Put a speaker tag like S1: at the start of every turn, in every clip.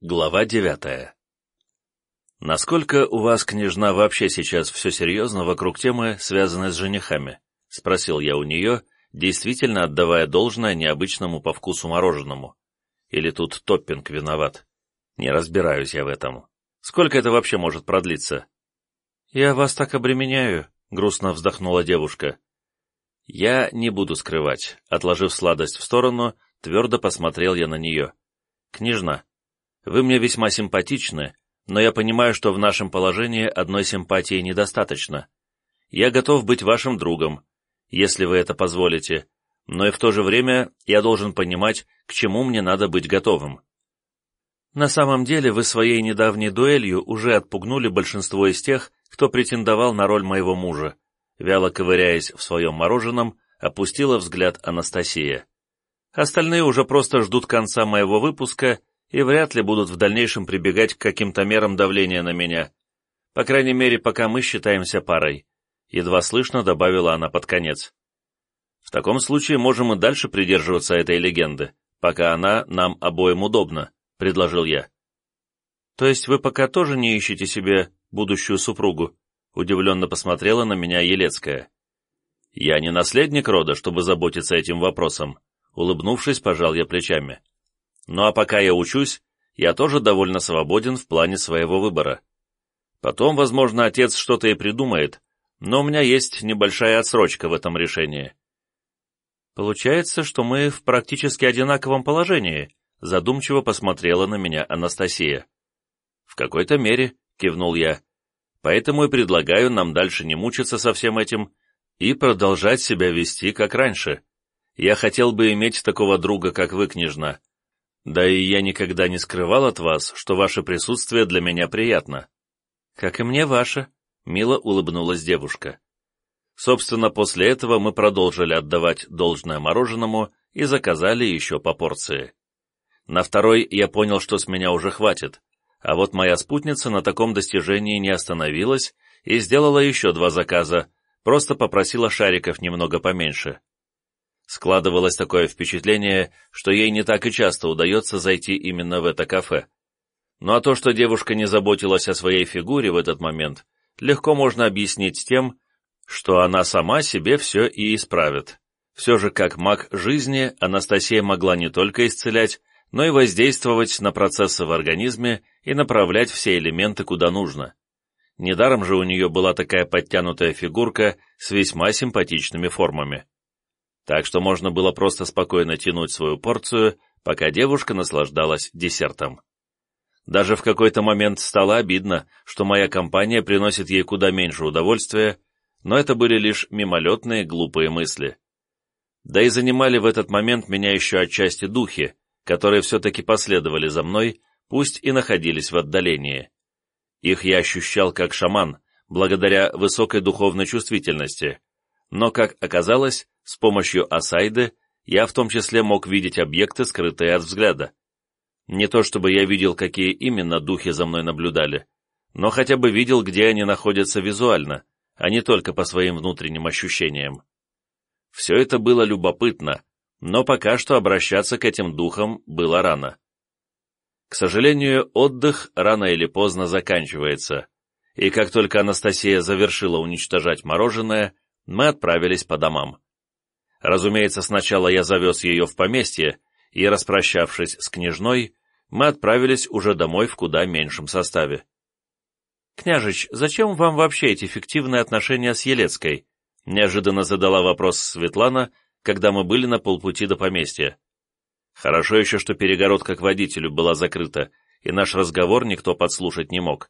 S1: Глава 9. «Насколько у вас, княжна, вообще сейчас все серьезно вокруг темы, связанной с женихами?» — спросил я у нее, действительно отдавая должное необычному по вкусу мороженому. Или тут топпинг виноват? Не разбираюсь я в этом. Сколько это вообще может продлиться? «Я вас так обременяю», — грустно вздохнула девушка. «Я не буду скрывать», — отложив сладость в сторону, твердо посмотрел я на нее. «Княжна, вы мне весьма симпатичны, но я понимаю, что в нашем положении одной симпатии недостаточно. Я готов быть вашим другом, если вы это позволите, но и в то же время я должен понимать, к чему мне надо быть готовым. На самом деле вы своей недавней дуэлью уже отпугнули большинство из тех, кто претендовал на роль моего мужа», вяло ковыряясь в своем мороженом, опустила взгляд Анастасия. «Остальные уже просто ждут конца моего выпуска и вряд ли будут в дальнейшем прибегать к каким-то мерам давления на меня. По крайней мере, пока мы считаемся парой», — едва слышно добавила она под конец. «В таком случае можем и дальше придерживаться этой легенды, пока она нам обоим удобна», — предложил я. «То есть вы пока тоже не ищете себе будущую супругу?» — удивленно посмотрела на меня Елецкая. «Я не наследник рода, чтобы заботиться этим вопросом», — улыбнувшись, пожал я плечами. «Ну а пока я учусь, я тоже довольно свободен в плане своего выбора. Потом, возможно, отец что-то и придумает, но у меня есть небольшая отсрочка в этом решении». «Получается, что мы в практически одинаковом положении», — задумчиво посмотрела на меня Анастасия. «В какой-то мере», — кивнул я, — «поэтому и предлагаю нам дальше не мучиться со всем этим и продолжать себя вести, как раньше. Я хотел бы иметь такого друга, как вы, княжна. Да и я никогда не скрывал от вас, что ваше присутствие для меня приятно». «Как и мне ваше», — мило улыбнулась девушка. Собственно, после этого мы продолжили отдавать должное мороженому и заказали еще по порции. На второй я понял, что с меня уже хватит, а вот моя спутница на таком достижении не остановилась и сделала еще 2 заказа, просто попросила шариков немного поменьше. Складывалось такое впечатление, что ей не так и часто удается зайти именно в это кафе. Ну а то, что девушка не заботилась о своей фигуре в этот момент, легко можно объяснить тем, что она сама себе все и исправит. Все же, как маг жизни, Анастасия могла не только исцелять, но и воздействовать на процессы в организме и направлять все элементы куда нужно. Недаром же у нее была такая подтянутая фигурка с весьма симпатичными формами. Так что можно было просто спокойно тянуть свою порцию, пока девушка наслаждалась десертом. Даже в какой-то момент стало обидно, что моя компания приносит ей куда меньше удовольствия, но это были лишь мимолетные глупые мысли. Да и занимали в этот момент меня еще отчасти духи, которые все-таки последовали за мной, пусть и находились в отдалении. Их я ощущал как шаман, благодаря высокой духовной чувствительности, но, как оказалось, с помощью Асайды я в том числе мог видеть объекты, скрытые от взгляда. Не то чтобы я видел, какие именно духи за мной наблюдали, но хотя бы видел, где они находятся визуально, а не только по своим внутренним ощущениям. Все это было любопытно, но пока что обращаться к этим духам было рано. К сожалению, отдых рано или поздно заканчивается, и как только Анастасия завершила уничтожать мороженое, мы отправились по домам. Разумеется, сначала я завез ее в поместье, и, распрощавшись с княжной, мы отправились уже домой в куда меньшем составе. «Княжич, зачем вам вообще эти фиктивные отношения с Елецкой?» — неожиданно задала вопрос Светлана, когда мы были на полпути до поместья. Хорошо еще, что перегородка к водителю была закрыта, и наш разговор никто подслушать не мог.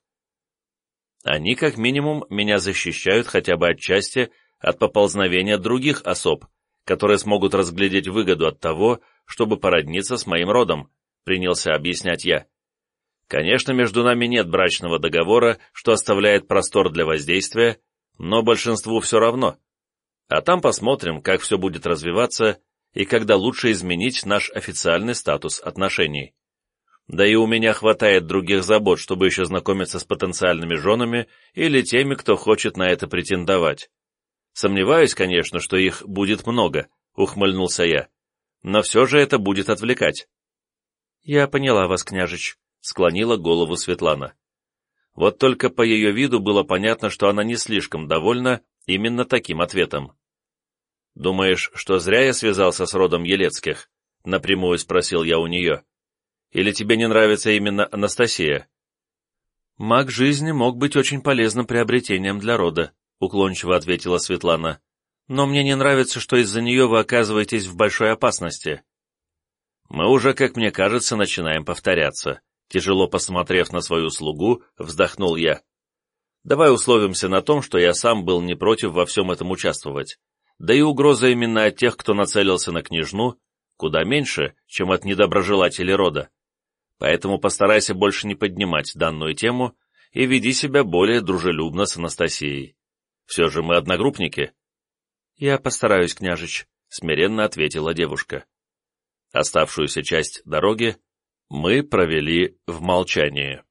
S1: «Они, как минимум, меня защищают хотя бы отчасти от поползновения других особ, которые смогут разглядеть выгоду от того, чтобы породниться с моим родом», — принялся объяснять я. «Конечно, между нами нет брачного договора, что оставляет простор для воздействия, но большинству все равно. А там посмотрим, как все будет развиваться и когда лучше изменить наш официальный статус отношений. Да и у меня хватает других забот, чтобы еще знакомиться с потенциальными женами или теми, кто хочет на это претендовать. Сомневаюсь, конечно, что их будет много», — ухмыльнулся я. «Но все же это будет отвлекать». «Я поняла вас, княжич», склонила голову Светлана. Вот только по ее виду было понятно, что она не слишком довольна именно таким ответом. «Думаешь, что зря я связался с родом Елецких?» — напрямую спросил я у нее. «Или тебе не нравится именно Анастасия?» «Маг жизни мог быть очень полезным приобретением для рода», — уклончиво ответила Светлана. «Но мне не нравится, что из-за нее вы оказываетесь в большой опасности». «Мы уже, как мне кажется, начинаем повторяться», — тяжело посмотрев на свою слугу, вздохнул я. «Давай условимся на том, что я сам был не против во всем этом участвовать. Да и угроза именно от тех, кто нацелился на княжну, куда меньше, чем от недоброжелателей рода. Поэтому постарайся больше не поднимать данную тему и веди себя более дружелюбно с Анастасией. Все же мы одногруппники». «Я постараюсь, княжич», — смиренно ответила девушка. Оставшуюся часть дороги мы провели в молчании.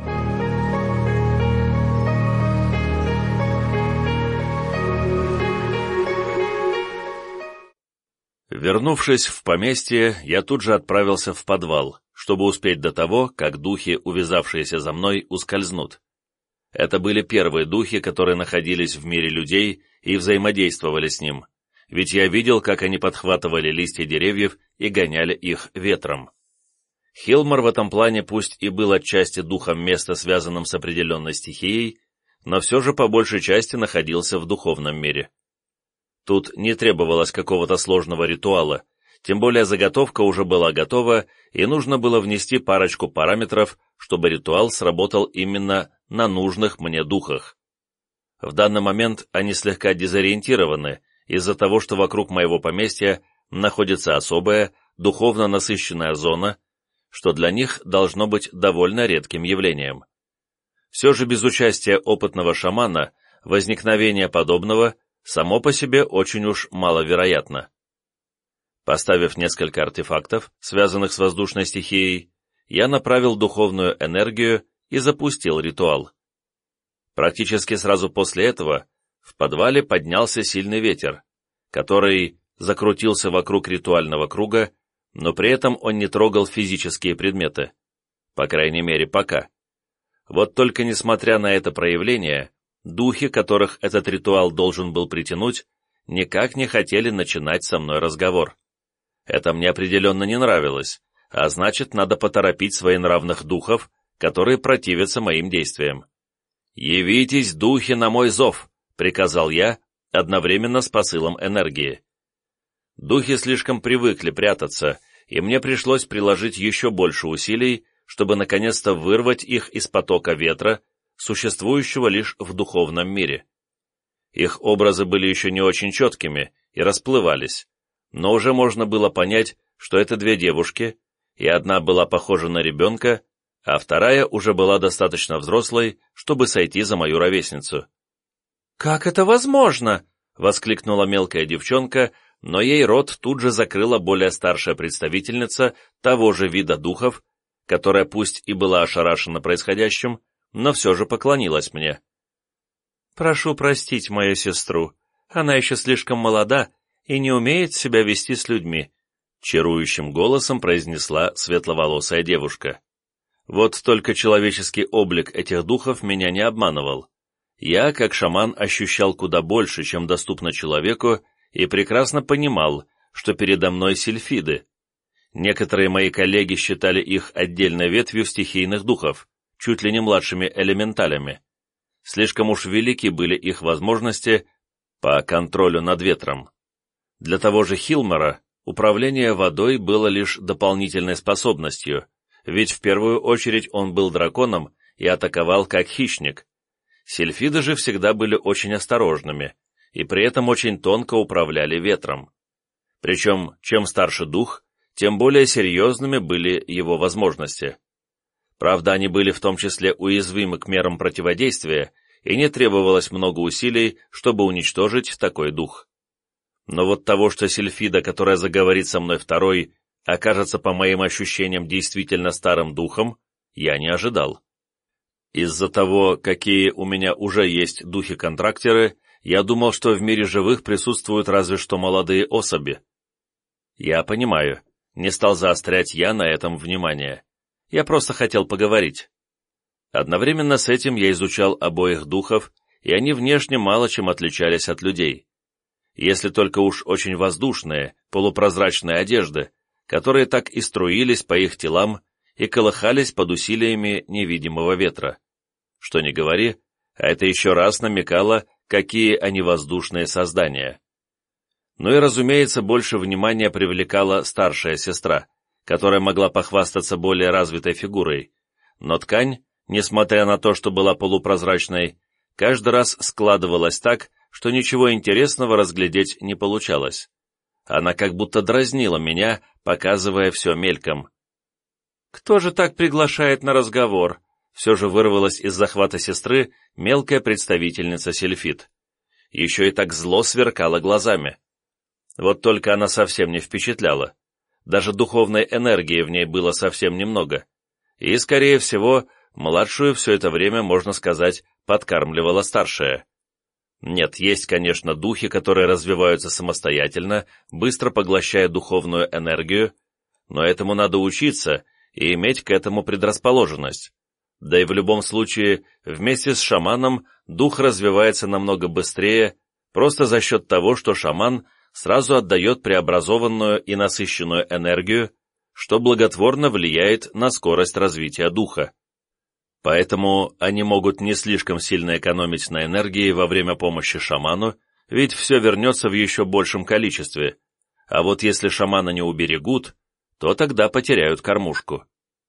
S1: Вернувшись в поместье, я тут же отправился в подвал, чтобы успеть до того, как духи, увязавшиеся за мной, ускользнут. Это были первые духи, которые находились в мире людей и взаимодействовали с ним, ведь я видел, как они подхватывали листья деревьев и гоняли их ветром. Хилмар в этом плане пусть и был отчасти духом места, связанным с определенной стихией, но все же по большей части находился в духовном мире. Тут не требовалось какого-то сложного ритуала, тем более заготовка уже была готова, и нужно было внести парочку параметров, чтобы ритуал сработал именно на нужных мне духах. В данный момент они слегка дезориентированы из-за того, что вокруг моего поместья находится особая, духовно насыщенная зона, что для них должно быть довольно редким явлением. Все же без участия опытного шамана возникновение подобного само по себе очень уж маловероятно. Поставив несколько артефактов, связанных с воздушной стихией, я направил духовную энергию и запустил ритуал. Практически сразу после этого в подвале поднялся сильный ветер, который закрутился вокруг ритуального круга, но при этом он не трогал физические предметы. По крайней мере, пока. Вот только несмотря на это проявление, духи, которых этот ритуал должен был притянуть, никак не хотели начинать со мной разговор. Это мне определенно не нравилось, а значит, надо поторопить своенравных духов, которые противятся моим действиям. «Явитесь, духи, на мой зов!» — приказал я, одновременно с посылом энергии. Духи слишком привыкли прятаться, и мне пришлось приложить еще больше усилий, чтобы наконец-то вырвать их из потока ветра, существующего лишь в духовном мире. Их образы были еще не очень четкими и расплывались, но уже можно было понять, что это две девушки, и одна была похожа на ребенка, а вторая уже была достаточно взрослой, чтобы сойти за мою ровесницу. «Как это возможно?» — воскликнула мелкая девчонка, но ей рот тут же закрыла более старшая представительница того же вида духов, которая пусть и была ошарашена происходящим, но все же поклонилась мне. «Прошу простить мою сестру, она еще слишком молода и не умеет себя вести с людьми», — чарующим голосом произнесла светловолосая девушка. Вот только человеческий облик этих духов меня не обманывал. Я, как шаман, ощущал куда больше, чем доступно человеку, и прекрасно понимал, что передо мной сильфиды. Некоторые мои коллеги считали их отдельной ветвью стихийных духов, чуть ли не младшими элементалями. Слишком уж велики были их возможности по контролю над ветром. Для того же Хилмара управление водой было лишь дополнительной способностью, ведь в первую очередь он был драконом и атаковал как хищник. Сильфиды же всегда были очень осторожными и при этом очень тонко управляли ветром. Причем, чем старше дух, тем более серьезными были его возможности. Правда, они были в том числе уязвимы к мерам противодействия, и не требовалось много усилий, чтобы уничтожить такой дух. Но вот того, что сильфида, которая заговорит со мной второй, окажется, по моим ощущениям, действительно старым духом, я не ожидал. Из-за того, какие у меня уже есть духи-контрактеры, я думал, что в мире живых присутствуют разве что молодые особи. Я понимаю, не стал заострять я на этом внимание. Я просто хотел поговорить. Одновременно с этим я изучал обоих духов, и они внешне мало чем отличались от людей. Если только уж очень воздушные, полупрозрачные одежды, которые так и струились по их телам и колыхались под усилиями невидимого ветра. Что ни говори, а это еще раз намекало, какие они воздушные создания. Ну и, разумеется, больше внимания привлекала старшая сестра, которая могла похвастаться более развитой фигурой, но ткань, несмотря на то, что была полупрозрачной, каждый раз складывалась так, что ничего интересного разглядеть не получалось. Она как будто дразнила меня, показывая все мельком. «Кто же так приглашает на разговор?» Все же вырвалась из захвата сестры мелкая представительница Сильфид. Еще и так зло сверкала глазами. Вот только она совсем не впечатляла. Даже духовной энергии в ней было совсем немного. И, скорее всего, младшую все это время, можно сказать, подкармливала старшая. Нет, есть, конечно, духи, которые развиваются самостоятельно, быстро поглощая духовную энергию, но этому надо учиться и иметь к этому предрасположенность. Да и в любом случае, вместе с шаманом дух развивается намного быстрее, просто за счет того, что шаман сразу отдает преобразованную и насыщенную энергию, что благотворно влияет на скорость развития духа. Поэтому они могут не слишком сильно экономить на энергии во время помощи шаману, ведь все вернется в еще большем количестве, а вот если шамана не уберегут, то тогда потеряют кормушку.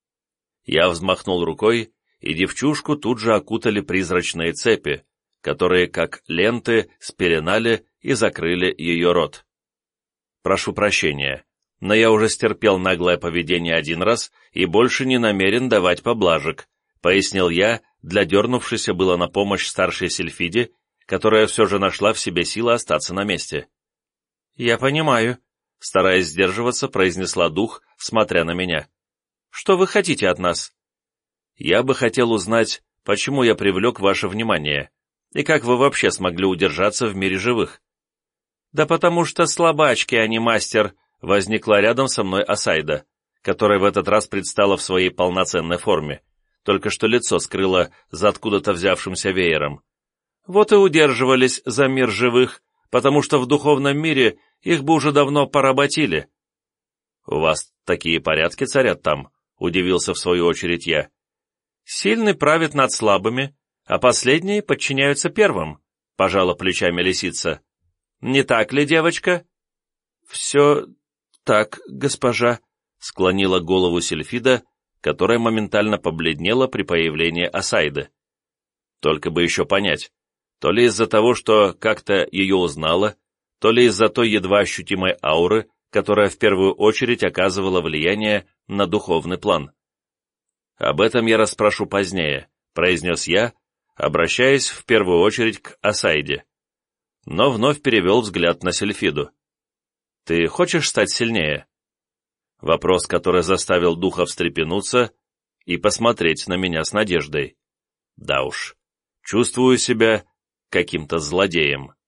S1: Я взмахнул рукой, и девчушку тут же окутали призрачные цепи, которые, как ленты, спеленали и закрыли ее рот. Прошу прощения, но я уже стерпел наглое поведение один раз и больше не намерен давать поблажек, пояснил я, для дернувшейся было на помощь старшей Сильфиде, которая все же нашла в себе силы остаться на месте. «Я понимаю», — стараясь сдерживаться, произнесла дух, смотря на меня. «Что вы хотите от нас?» «Я бы хотел узнать, почему я привлек ваше внимание, и как вы вообще смогли удержаться в мире живых». «Да потому что слабачки, а не мастер», — возникла рядом со мной Асайда, которая в этот раз предстала в своей полноценной форме, только что лицо скрыло за откуда-то взявшимся веером. «Вот и удерживались за мир живых, потому что в духовном мире их бы уже давно поработили». «У вас такие порядки царят там?» — удивился в свою очередь я. «Сильный правит над слабыми, а последние подчиняются первым», — пожала плечами лисица. «Не так ли, девочка?» «Все так, госпожа», — склонила голову Сильфида, которая моментально побледнела при появлении Асайды. Только бы еще понять, то ли из-за того, что как-то ее узнала, то ли из-за той едва ощутимой ауры, которая в первую очередь оказывала влияние на духовный план. «Об этом я расспрошу позднее», — произнес я, обращаясь в первую очередь к Асайде. Но вновь перевел взгляд на Сильфиду. «Ты хочешь стать сильнее?» Вопрос, который заставил духа встрепенуться и посмотреть на меня с надеждой. Да уж, чувствую себя каким-то злодеем.